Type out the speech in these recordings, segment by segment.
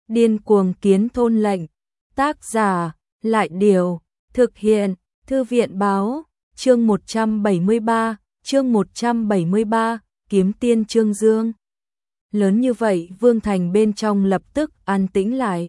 Điên cuồng kiến thôn lệnh. Tác giả, Lại Điều. Thực hiện, Thư viện Báo. Chương 173, Kiếm Tiên Trương Dương. Lớn như vậy, Vương Thành bên trong lập tức an tĩnh lại.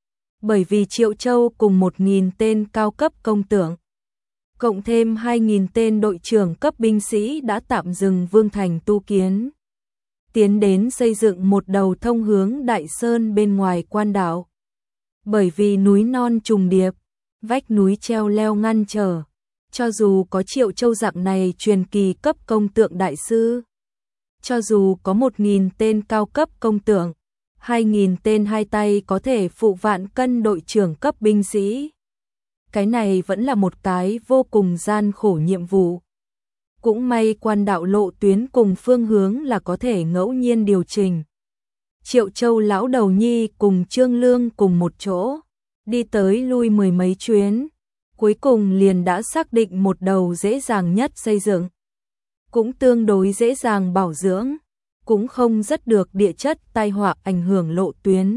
Bởi vì Triệu Châu cùng 1.000 tên cao cấp công tượng, cộng thêm 2.000 tên đội trưởng cấp binh sĩ đã tạm dừng Vương Thành tu kiến, tiến đến xây dựng một đầu thông hướng Đại Sơn bên ngoài quan đảo. Bởi vì núi non trùng điệp, vách núi treo leo ngăn trở, cho dù có Triệu Châu dạng này truyền kỳ cấp công tượng đại sư, cho dù có 1.000 tên cao cấp công tượng, 2.000 tên hai tay có thể phụ vạn cân đội trưởng cấp binh sĩ, cái này vẫn là một cái vô cùng gian khổ nhiệm vụ. Cũng may quan đạo lộ tuyến cùng phương hướng là có thể ngẫu nhiên điều chỉnh. Triệu Châu lão đầu nhi cùng Trương Lương cùng một chỗ, đi tới lui mười mấy chuyến, cuối cùng liền đã xác định một đầu dễ dàng nhất xây dựng, cũng tương đối dễ dàng bảo dưỡng, cũng không rất được địa chất tai họa ảnh hưởng lộ tuyến.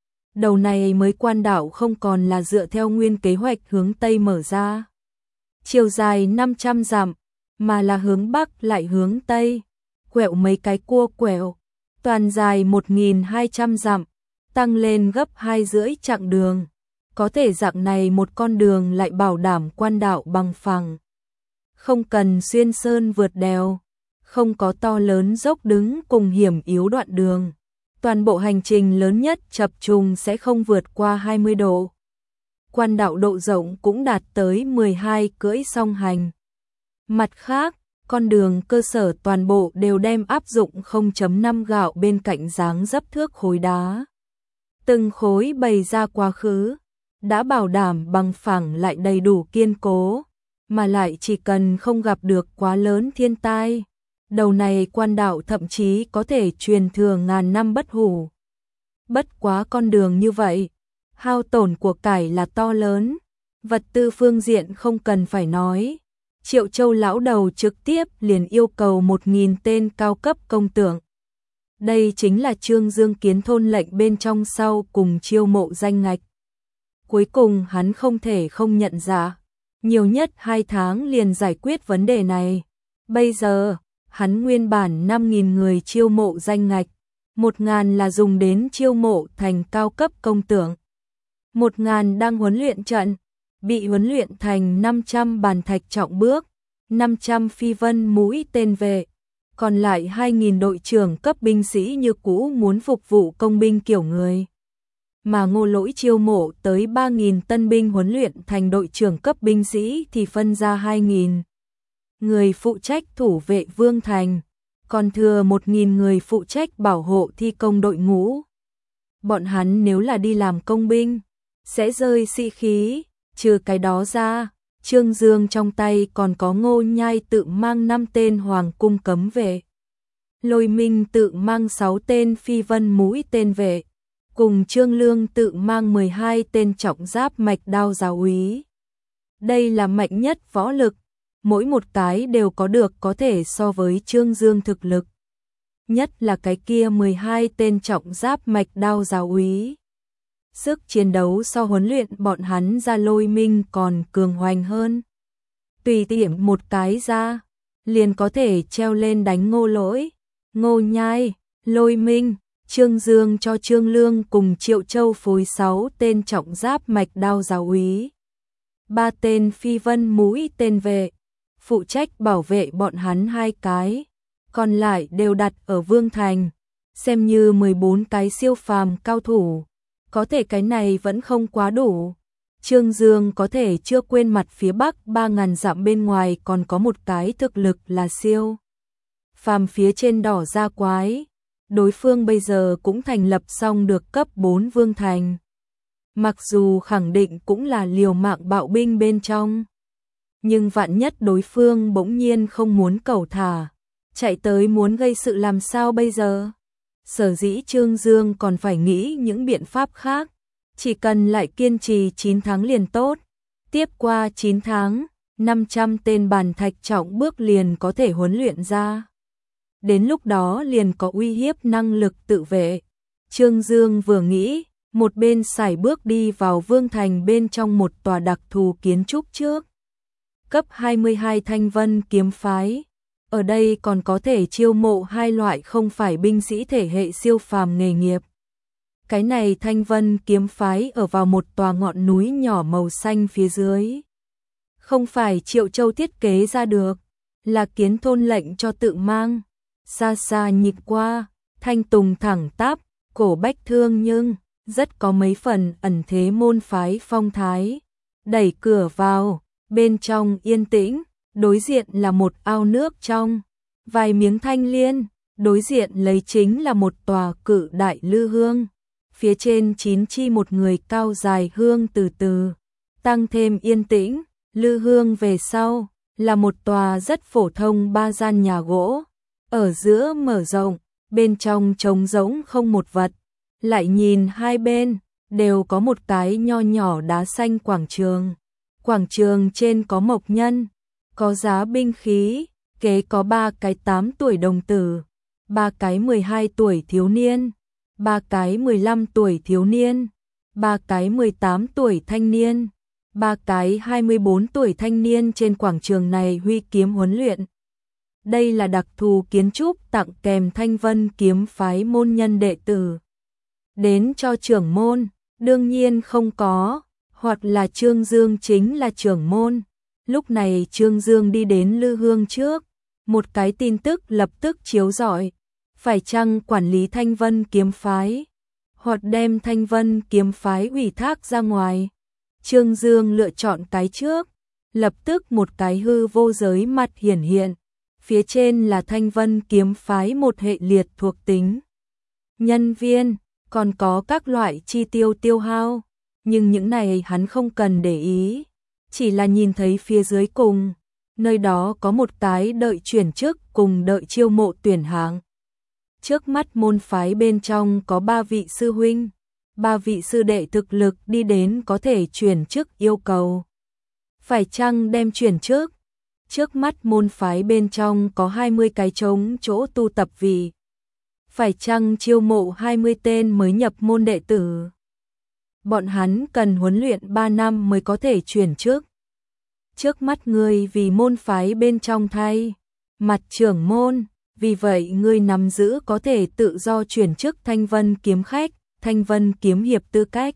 Đầu này mới quan đảo không còn là dựa theo nguyên kế hoạch hướng Tây mở ra, chiều dài 500 dặm, mà là hướng Bắc lại hướng Tây, quẹo mấy cái cua quẹo, toàn dài 1.200 dặm, tăng lên gấp 2,5 chặng đường. Có thể dạng này một con đường lại bảo đảm quan đảo bằng phẳng, không cần xuyên sơn vượt đèo, không có to lớn dốc đứng cùng hiểm yếu đoạn đường. Toàn bộ hành trình lớn nhất chập trùng sẽ không vượt qua 20 độ. Quan đảo độ rộng cũng đạt tới 12 cưỡi song hành. Mặt khác, con đường cơ sở toàn bộ đều đem áp dụng 0.5 gạo bên cạnh dáng dấp thước khối đá. Từng khối bày ra quá khứ, đã bảo đảm bằng phẳng lại đầy đủ kiên cố, mà lại chỉ cần không gặp được quá lớn thiên tai, đầu này quan đảo thậm chí có thể truyền thừa ngàn năm bất hủ. Bất quá con đường như vậy, hao tổn của cải là to lớn, vật tư phương diện không cần phải nói. Triệu Châu lão đầu trực tiếp liền yêu cầu 1.000 tên cao cấp công tượng. Đây chính là Trương Dương kiến thôn lệnh bên trong sau cùng chiêu mộ danh ngạch. Cuối cùng hắn không thể không nhận ra, nhiều nhất 2 tháng liền giải quyết vấn đề này. Bây giờ, hắn nguyên bản 5.000 người chiêu mộ danh ngạch, 1.000 là dùng đến chiêu mộ thành cao cấp công tượng, 1.000 đang huấn luyện trận, bị huấn luyện thành 500 bàn thạch trọng bước, 500 phi vân mũi tên vệ, còn lại 2.000 đội trưởng cấp binh sĩ như cũ muốn phục vụ công binh kiểu người. Mà Ngô Lỗi chiêu mộ tới 3.000 tân binh huấn luyện thành đội trưởng cấp binh sĩ thì phân ra 2.000 người phụ trách thủ vệ Vương Thành, còn thừa 1.000 người phụ trách bảo hộ thi công đội ngũ. Bọn hắn nếu là đi làm công binh, sẽ rơi sĩ khí. Trừ cái đó ra, Trương Dương trong tay còn có Ngô Nhai tự mang 5 tên hoàng cung cấm vệ, Lôi Minh tự mang 6 tên phi vân mũi tên vệ, cùng Trương Lương tự mang 12 tên trọng giáp mạch đao giáo úy. Đây là mạnh nhất võ lực, mỗi một cái đều có được có thể so với Trương Dương thực lực. Nhất là cái kia 12 tên trọng giáp mạch đao giáo úy. Sức chiến đấu so huấn luyện bọn hắn ra Lôi Minh còn cường hoành hơn. Tùy tiện một cái ra, liền có thể treo lên đánh Ngô Lỗi, Ngô Nhai, Lôi Minh. Trương Dương cho Trương Lương cùng Triệu Châu phối 6 tên trọng giáp mạch đao giáo úy, 3 tên phi vân mũi tên vệ, phụ trách bảo vệ bọn hắn 2 cái, còn lại đều đặt ở Vương Thành, xem như 14 cái siêu phàm cao thủ. Có thể cái này vẫn không quá đủ. Trương Dương có thể chưa quên mặt phía Bắc 3.000 dặm bên ngoài còn có một cái thực lực là siêu phàm phía trên đỏ da quái. Đối phương bây giờ cũng thành lập xong được cấp 4 Vương Thành. Mặc dù khẳng định cũng là liều mạng bạo binh bên trong, nhưng vạn nhất đối phương bỗng nhiên không muốn cẩu thả, chạy tới muốn gây sự làm sao bây giờ? Sở dĩ Trương Dương còn phải nghĩ những biện pháp khác, chỉ cần lại kiên trì 9 tháng liền tốt. Tiếp qua 9 tháng, 500 tên bàn thạch trọng bước liền có thể huấn luyện ra. Đến lúc đó liền có uy hiếp năng lực tự vệ. Trương Dương vừa nghĩ, một bên sải bước đi vào vương thành bên trong một tòa đặc thù kiến trúc trước. Cấp 22 Thanh Vân kiếm phái. Ở đây còn có thể chiêu mộ hai loại không phải binh sĩ thể hệ siêu phàm nghề nghiệp. Cái này Thanh Vân kiếm phái ở vào một tòa ngọn núi nhỏ màu xanh phía dưới. Không phải Triệu Châu thiết kế ra được, là Kiến Thôn lệnh cho tự mang. Xa xa nhìn qua, thanh tùng thẳng tắp, cổ bách thương nhưng rất có mấy phần ẩn thế môn phái phong thái. Đẩy cửa vào, bên trong yên tĩnh, đối diện là một ao nước trong, vài miếng thanh liên, đối diện lấy chính là một tòa cự đại lư hương. Phía trên 9 chi một người cao dài hương từ từ, tăng thêm yên tĩnh, lư hương về sau, là một tòa rất phổ thông 3 gian nhà gỗ, ở giữa mở rộng, bên trong trống rỗng không một vật, lại nhìn hai bên, đều có một cái nho nhỏ đá xanh quảng trường trên có mộc nhân, có giá binh khí, kế có 3 cái 8 tuổi đồng tử, 3 cái 12 tuổi thiếu niên, 3 cái 15 tuổi thiếu niên, 3 cái 18 tuổi thanh niên, 3 cái 24 tuổi thanh niên trên quảng trường này huy kiếm huấn luyện. Đây là đặc thù kiến trúc tặng kèm Thanh Vân kiếm phái môn nhân đệ tử. Đến cho trưởng môn, đương nhiên không có, hoặc là Trương Dương chính là trưởng môn. Lúc này Trương Dương đi đến lư hương trước, một cái tin tức lập tức chiếu rọi. Phải chăng quản lý Thanh Vân kiếm phái, hoặc đem Thanh Vân kiếm phái ủy thác ra ngoài? Trương Dương lựa chọn cái trước, lập tức một cái hư vô giới mặt hiển hiện. Phía trên là Thanh Vân kiếm phái một hệ liệt thuộc tính. Nhân viên, còn có các loại chi tiêu tiêu hao, nhưng những này hắn không cần để ý, chỉ là nhìn thấy phía dưới cùng, nơi đó có một cái đợi chuyển chức cùng đợi chiêu mộ tuyển hạng. Trước mắt môn phái bên trong có 3 vị sư huynh, 3 vị sư đệ thực lực đi đến có thể chuyển chức yêu cầu. Phải chăng đem chuyển chức? Trước mắt môn phái bên trong có 20 cái trống chỗ tu tập vị. Phải chăng chiêu mộ 20 tên mới nhập môn đệ tử? Bọn hắn cần huấn luyện 3 năm mới có thể chuyển chức. Trước mắt ngươi vì môn phái bên trong thay mặt trưởng môn, vì vậy ngươi nắm giữ có thể tự do chuyển chức Thanh Vân kiếm khách, Thanh Vân kiếm hiệp tư cách.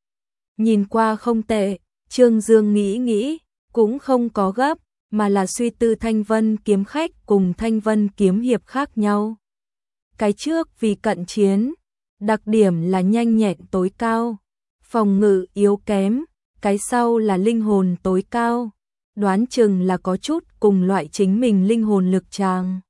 Nhìn qua không tệ, Trương Dương nghĩ, cũng không có gấp, mà là suy tư Thanh Vân kiếm khách cùng Thanh Vân kiếm hiệp khác nhau. Cái trước vì cận chiến, đặc điểm là nhanh nhẹn tối cao, phòng ngự yếu kém, cái sau là linh hồn tối cao, đoán chừng là có chút cùng loại chính mình linh hồn lực tràng.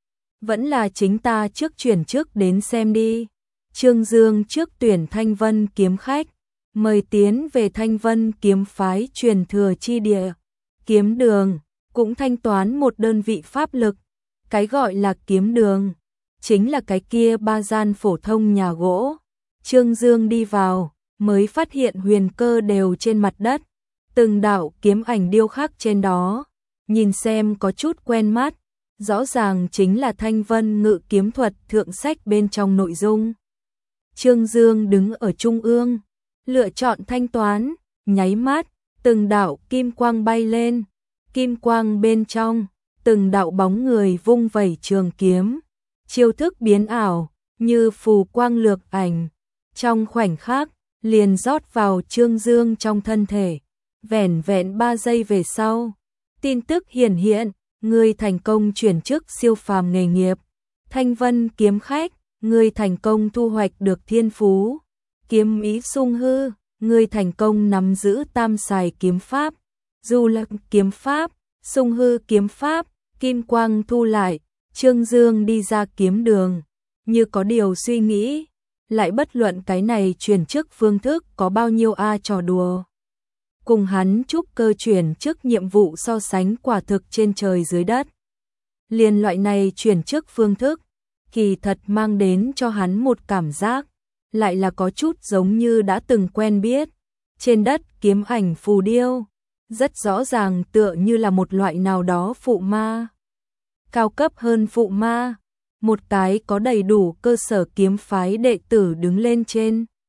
Vẫn là chính ta trước chuyển chức đến xem đi. Trương Dương trước tuyển Thanh Vân kiếm khách, mời tiến về Thanh Vân kiếm phái truyền thừa chi địa. Kiếm đường, cũng thanh toán một đơn vị pháp lực. Cái gọi là kiếm đường, chính là cái kia 3 gian phổ thông nhà gỗ. Trương Dương đi vào, mới phát hiện huyền cơ đều trên mặt đất. Từng đạo kiếm ảnh điêu khắc trên đó, nhìn xem có chút quen mắt. Rõ ràng chính là Thanh Vân ngự kiếm thuật thượng sách bên trong nội dung. Trương Dương đứng ở trung ương, lựa chọn thanh toán, nháy mắt, từng đạo kim quang bay lên, kim quang bên trong, từng đạo bóng người vung vẩy trường kiếm, chiêu thức biến ảo, như phù quang lược ảnh, trong khoảnh khắc, liền rót vào Trương Dương trong thân thể, vẻn vẹn 3 giây về sau, tin tức hiển hiện. Ngươi thành công chuyển chức siêu phàm nghề nghiệp, Thanh Vân kiếm khách, ngươi thành công thu hoạch được thiên phú, kiếm ý sung hư, ngươi thành công nắm giữ tam xài kiếm pháp, du lập kiếm pháp, sung hư kiếm pháp, kim quang thu lại, Trương Dương đi ra kiếm đường, như có điều suy nghĩ, lại bất luận cái này chuyển chức phương thức có bao nhiêu trò đùa. Cùng hắn trúc cơ chuyển chức nhiệm vụ so sánh quả thực trên trời dưới đất. Liền loại này chuyển chức phương thức, kỳ thật mang đến cho hắn một cảm giác, lại là có chút giống như đã từng quen biết. Trên đất kiếm ảnh phù điêu, rất rõ ràng tựa như là một loại nào đó phụ ma. Cao cấp hơn phụ ma, một cái có đầy đủ cơ sở kiếm phái đệ tử đứng lên trên.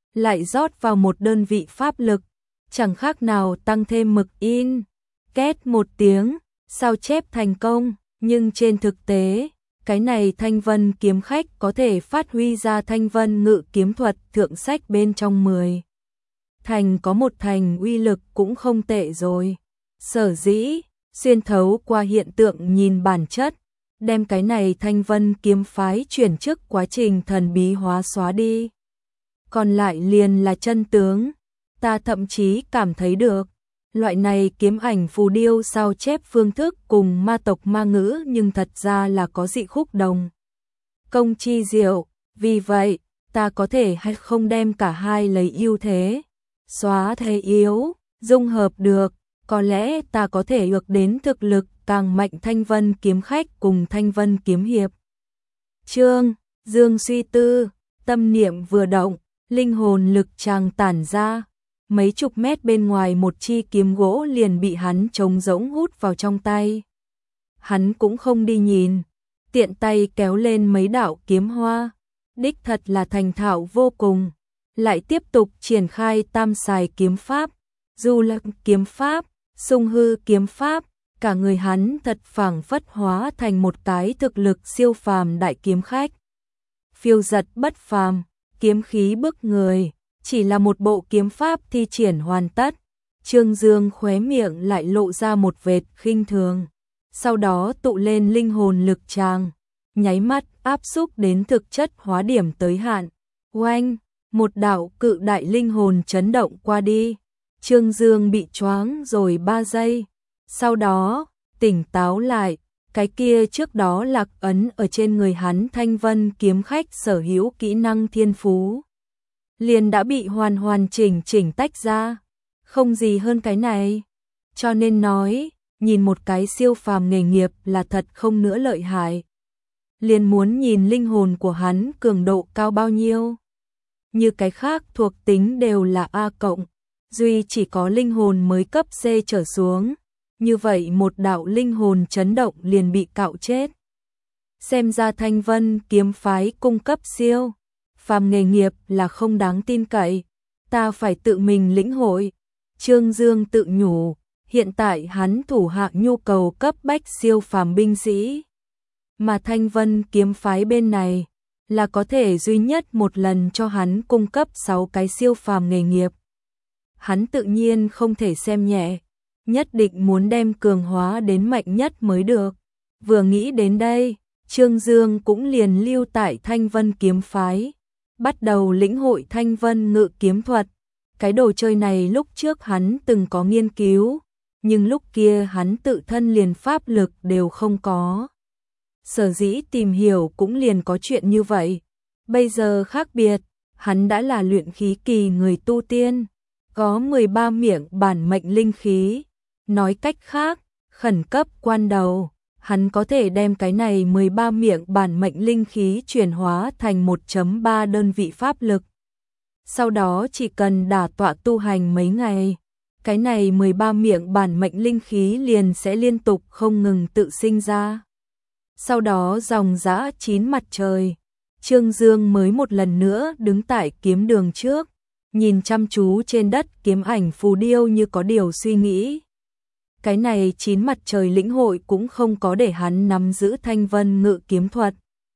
lại rót vào một đơn vị pháp lực, chẳng khác nào tăng thêm mực in. Két một tiếng, sao chép thành công, nhưng trên thực tế, cái này Thanh Vân kiếm khách có thể phát huy ra Thanh Vân ngự kiếm thuật thượng sách bên trong 10. Thành có một thành uy lực cũng không tệ rồi. Sở dĩ, xuyên thấu qua hiện tượng nhìn bản chất, đem cái này Thanh Vân kiếm phái chuyển chức quá trình thần bí hóa xóa đi. Còn lại liền là chân tướng, ta thậm chí cảm thấy được, loại này kiếm ảnh phù điêu sao chép phương thức cùng ma tộc ma ngữ nhưng thật ra là có dị khúc đồng công chi diệu, vì vậy, ta có thể hay không đem cả hai lấy ưu thế, xóa thế yếu, dung hợp được, có lẽ ta có thể ước đến thực lực càng mạnh Thanh Vân kiếm khách cùng Thanh Vân kiếm hiệp. Trương Dương suy tư, tâm niệm vừa động, linh hồn lực tràng tản ra, mấy chục mét bên ngoài một chi kiếm gỗ liền bị hắn trống rỗng hút vào trong tay. Hắn cũng không đi nhìn, tiện tay kéo lên mấy đạo kiếm hoa, đích thật là thành thạo vô cùng, lại tiếp tục triển khai tam xài kiếm pháp, du lặc kiếm pháp, sung hư kiếm pháp, cả người hắn thật phảng phất hóa thành một cái thực lực siêu phàm đại kiếm khách. Phiêu giật bất phàm, kiếm khí bức người, chỉ là một bộ kiếm pháp thi triển hoàn tất. Trương Dương khóe miệng lại lộ ra một vệt khinh thường, sau đó tụ lên linh hồn lực tràng, nháy mắt áp xúc đến thực chất hóa điểm tới hạn. Oanh, một đạo cự đại linh hồn chấn động qua đi. Trương Dương bị choáng rồi 3 giây, sau đó tỉnh táo lại, cái kia trước đó lạc ấn ở trên người hắn Thanh Vân kiếm khách sở hữu kỹ năng thiên phú liền đã bị hoàn chỉnh tách ra, không gì hơn cái này. Cho nên nói, nhìn một cái siêu phàm nghề nghiệp là thật không nữa lợi hại. Liền muốn nhìn linh hồn của hắn cường độ cao bao nhiêu. Như cái khác thuộc tính đều là A cộng, duy chỉ có linh hồn mới cấp C trở xuống. Như vậy một đạo linh hồn chấn động liền bị cạo chết. Xem ra Thanh Vân kiếm phái cung cấp siêu phàm nghề nghiệp là không đáng tin cậy, ta phải tự mình lĩnh hội. Trương Dương tự nhủ, hiện tại hắn thủ hạ nhu cầu cấp bách siêu phàm binh sĩ, mà Thanh Vân kiếm phái bên này là có thể duy nhất một lần cho hắn cung cấp 6 cái siêu phàm nghề nghiệp. Hắn tự nhiên không thể xem nhẹ, nhất định muốn đem cường hóa đến mạnh nhất mới được. Vừa nghĩ đến đây, Trương Dương cũng liền lưu tại Thanh Vân kiếm phái, bắt đầu lĩnh hội Thanh Vân ngự kiếm thuật. Cái đồ chơi này lúc trước hắn từng có nghiên cứu, nhưng lúc kia hắn tự thân liền pháp lực đều không có. Sở dĩ tìm hiểu cũng liền có chuyện như vậy. Bây giờ khác biệt, hắn đã là luyện khí kỳ người tu tiên, có 13 miệng bản mệnh linh khí. Nói cách khác, khẩn cấp quan đầu, hắn có thể đem cái này 13 miệng bản mệnh linh khí chuyển hóa thành 1.3 đơn vị pháp lực. Sau đó chỉ cần đả tọa tu hành mấy ngày, cái này 13 miệng bản mệnh linh khí liền sẽ liên tục không ngừng tự sinh ra. Sau đó dòng dã 9 mặt trời, Trương Dương mới một lần nữa đứng tại kiếm đường trước, nhìn chăm chú trên đất kiếm ảnh phù điêu như có điều suy nghĩ. Cái này 9 mặt trời lĩnh hội cũng không có để hắn nắm giữ Thanh Vân ngự kiếm thuật.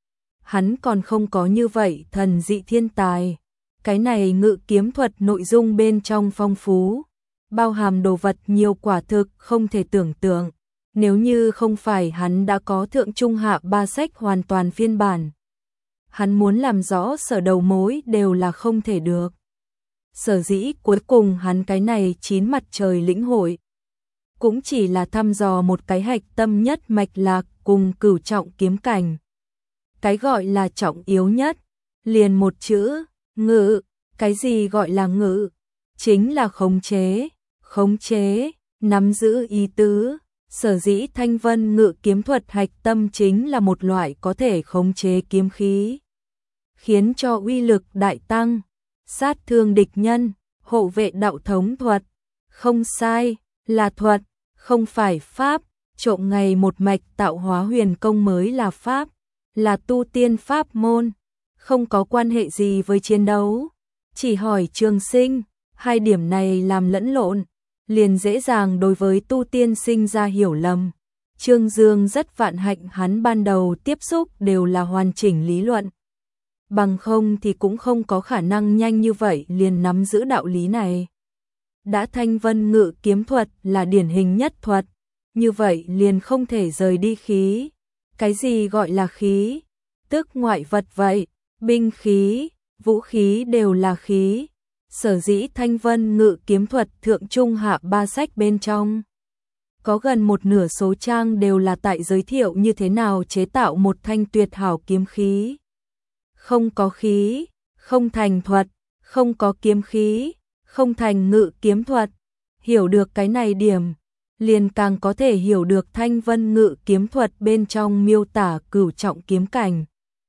Hắn còn không có như vậy thần dị thiên tài. Cái này ngự kiếm thuật nội dung bên trong phong phú, bao hàm đồ vật nhiều quả thực không thể tưởng tượng. Nếu như không phải hắn đã có thượng trung hạ 3 sách hoàn toàn phiên bản, hắn muốn làm rõ sở đầu mối đều là không thể được. Sở dĩ cuối cùng hắn cái này 9 mặt trời lĩnh hội cũng chỉ là thăm dò một cái hạch tâm nhất mạch lạc cùng cửu trọng kiếm cảnh. Cái gọi là trọng yếu nhất, liền một chữ, ngự. Cái gì gọi là ngự? Chính là khống chế, nắm giữ ý tứ. Sở dĩ Thanh Vân ngự kiếm thuật hạch tâm chính là một loại có thể khống chế kiếm khí, khiến cho uy lực đại tăng, sát thương địch nhân, hộ vệ đạo thống thuật. Không sai, là thuật, không phải pháp. Trộm ngày một mạch tạo hóa huyền công mới là pháp, là tu tiên pháp môn, không có quan hệ gì với chiến đấu. chỉ hỏi Trường Sinh, hai điểm này làm lẫn lộn, liền dễ dàng đối với tu tiên sinh ra hiểu lầm. Trương Dương rất vạn hạnh hắn ban đầu tiếp xúc đều là hoàn chỉnh lý luận. Bằng không thì cũng không có khả năng nhanh như vậy liền nắm giữ đạo lý này. Đã Thanh Vân Ngự kiếm thuật là điển hình nhất thuật, như vậy liền không thể rời đi khí. Cái gì gọi là khí? Tức ngoại vật vậy, binh khí, vũ khí đều là khí. Sở dĩ Thanh Vân Ngự kiếm thuật thượng trung hạ ba sách bên trong. Có gần một nửa số trang đều là tại giới thiệu như thế nào chế tạo một thanh tuyệt hảo kiếm khí. Không có khí, không thành thuật, không có kiếm khí, không thành ngự kiếm thuật. Hiểu được cái này điểm, liền càng có thể hiểu được Thanh Vân Ngự kiếm thuật bên trong miêu tả cửu trọng kiếm cảnh,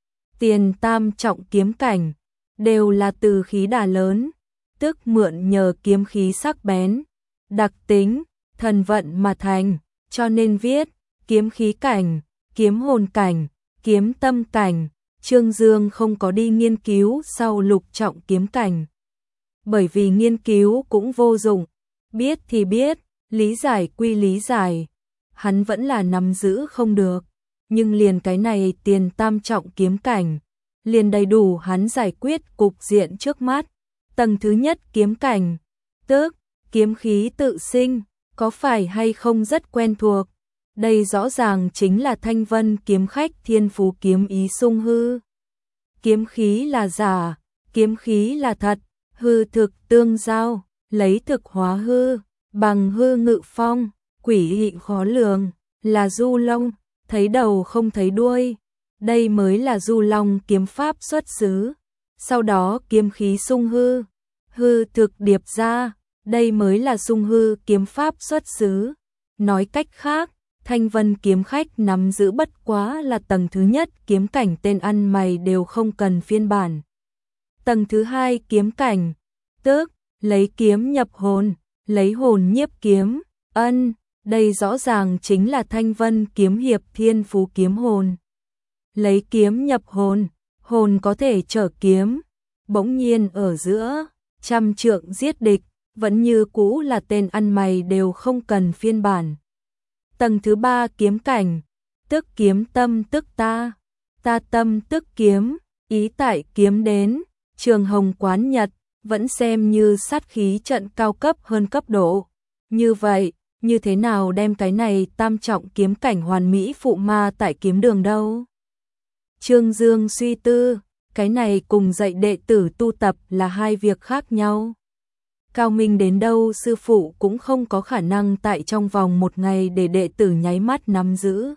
tiền tam trọng kiếm cảnh, đều là từ khí đà lớn, tức mượn nhờ kiếm khí sắc bén, đặc tính, thần vận mà thành, cho nên viết kiếm khí cảnh, kiếm hồn cảnh, kiếm tâm cảnh. Trương Dương không có đi nghiên cứu sau lục trọng kiếm cảnh, bởi vì nghiên cứu cũng vô dụng, biết thì biết, lý giải quy lý giải, hắn vẫn là nắm giữ không được, nhưng liền cái này tiền tam trọng kiếm cảnh, liền đầy đủ hắn giải quyết cục diện trước mắt. Tầng thứ nhất kiếm cảnh, tức kiếm khí tự sinh, có phải hay không rất quen thuộc? Đây rõ ràng chính là Thanh Vân kiếm khách thiên phú kiếm ý sung hư. Kiếm khí là giả, kiếm khí là thật, hư thực tương giao, lấy thực hóa hư, bằng hư ngự phong, quỷ dị khó lường, là du long, thấy đầu không thấy đuôi. Đây mới là du long kiếm pháp xuất xứ. Sau đó kiếm khí sung hư, hư thực điệp ra, đây mới là sung hư kiếm pháp xuất xứ. Nói cách khác, Thanh Vân kiếm khách nắm giữ bất quá là tầng thứ nhất kiếm cảnh, tên ăn mày đều không cần phiên bản. Tầng thứ hai kiếm cảnh, tức lấy kiếm nhập hồn, lấy hồn nhiếp kiếm, đây rõ ràng chính là Thanh Vân kiếm hiệp thiên phú kiếm hồn. Lấy kiếm nhập hồn, hồn có thể trở kiếm, bỗng nhiên ở giữa, trăm trượng giết địch, vẫn như cũ là tên ăn mày đều không cần phiên bản. Tầng thứ ba kiếm cảnh, tức kiếm tâm tức ta, ta tâm tức kiếm, ý tại kiếm đến, Trường Hồng quán nhật, vẫn xem như sát khí trận cao cấp hơn cấp độ. Như vậy, như thế nào đem cái này tam trọng kiếm cảnh hoàn mỹ phụ ma tại kiếm đường đâu? Trương Dương suy tư, cái này cùng dạy đệ tử tu tập là hai việc khác nhau. Cao minh đến đâu sư phụ cũng không có khả năng tại trong vòng một ngày để đệ tử nháy mắt nắm giữ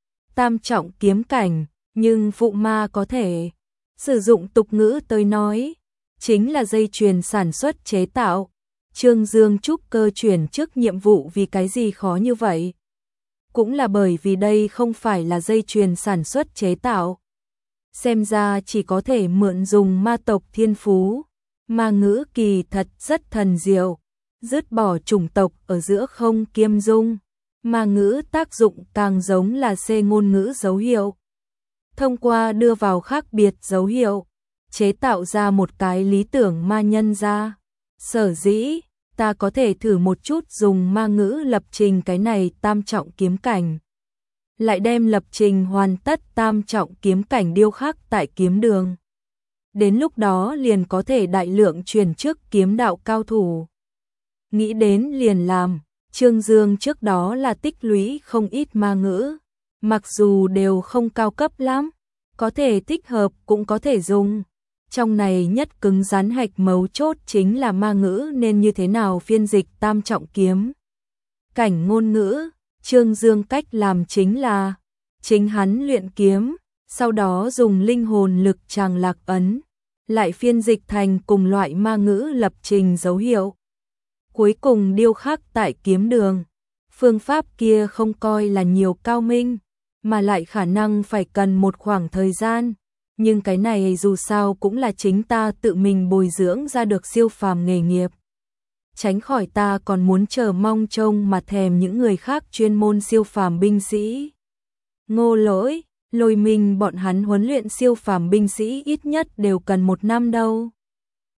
tam trọng kiếm cảnh, nhưng phụ ma có thể. Sử dụng tục ngữ tới nói, chính là dây chuyền sản xuất chế tạo. Trương Dương trúc cơ chuyển trước nhiệm vụ vì cái gì khó như vậy? Cũng là bởi vì đây không phải là dây chuyền sản xuất chế tạo. Xem ra chỉ có thể mượn dùng ma tộc thiên phú. Ma ngữ kỳ thật rất thần diệu, dứt bỏ chủng tộc ở giữa không kiêm dung. Ma ngữ tác dụng càng giống là xê ngôn ngữ dấu hiệu. Thông qua đưa vào khác biệt dấu hiệu, chế tạo ra một cái lý tưởng ma nhân ra. Sở dĩ, ta có thể thử một chút dùng ma ngữ lập trình cái này tam trọng kiếm cảnh. Lại đem lập trình hoàn tất tam trọng kiếm cảnh điêu khắc tại kiếm đường. Đến lúc đó liền có thể đại lượng truyền chức kiếm đạo cao thủ. Nghĩ đến liền làm, Trương Dương trước đó là tích lũy không ít ma ngữ, mặc dù đều không cao cấp lắm, có thể thích hợp cũng có thể dùng. Trong này nhất cứng rắn hạch mấu chốt chính là ma ngữ nên như thế nào phiên dịch tam trọng kiếm cảnh ngôn ngữ. Trương Dương cách làm chính là chính hắn luyện kiếm, sau đó dùng linh hồn lực tràng lạc ấn, lại phiên dịch thành cùng loại ma ngữ lập trình dấu hiệu. Cuối cùng điêu khắc tại kiếm đường. Phương pháp kia không coi là nhiều cao minh, mà lại khả năng phải cần một khoảng thời gian. Nhưng cái này dù sao cũng là chính ta tự mình bồi dưỡng ra được siêu phàm nghề nghiệp. Tránh khỏi ta còn muốn chờ mong trông mà thèm những người khác chuyên môn siêu phàm binh sĩ. Ngô Lỗi, Lôi Minh bọn hắn huấn luyện siêu phàm binh sĩ ít nhất đều cần 1 năm đâu.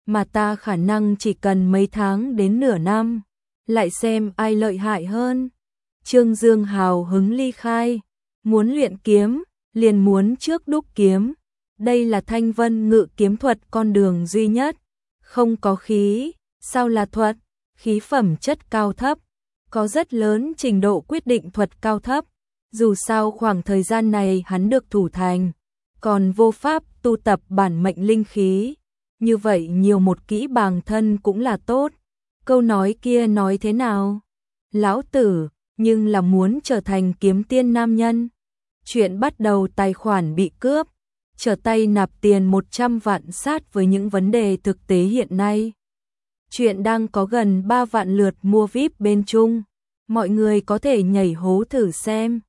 mà ta khả năng chỉ cần mấy tháng đến nửa năm, lại xem ai lợi hại hơn. Trương Dương hào hứng ly khai, muốn luyện kiếm, liền muốn trước đúc kiếm. Đây là Thanh Vân Ngự kiếm thuật con đường duy nhất, không có khí, sao là thuật, khí phẩm chất cao thấp, có rất lớn trình độ quyết định thuật cao thấp. Dù sao khoảng thời gian này hắn được thủ thành, còn vô pháp tu tập bản mệnh linh khí, như vậy nhiều một kỹ bàng thân cũng là tốt. Câu nói kia nói thế nào? Lão tử, nhưng là muốn trở thành kiếm tiên nam nhân. Chuyện bắt đầu tài khoản bị cướp, trở tay nạp tiền 100 vạn sát với những vấn đề thực tế hiện nay. Chuyện đang có gần 3 vạn lượt mua VIP bên Trung, mọi người có thể nhảy hố thử xem.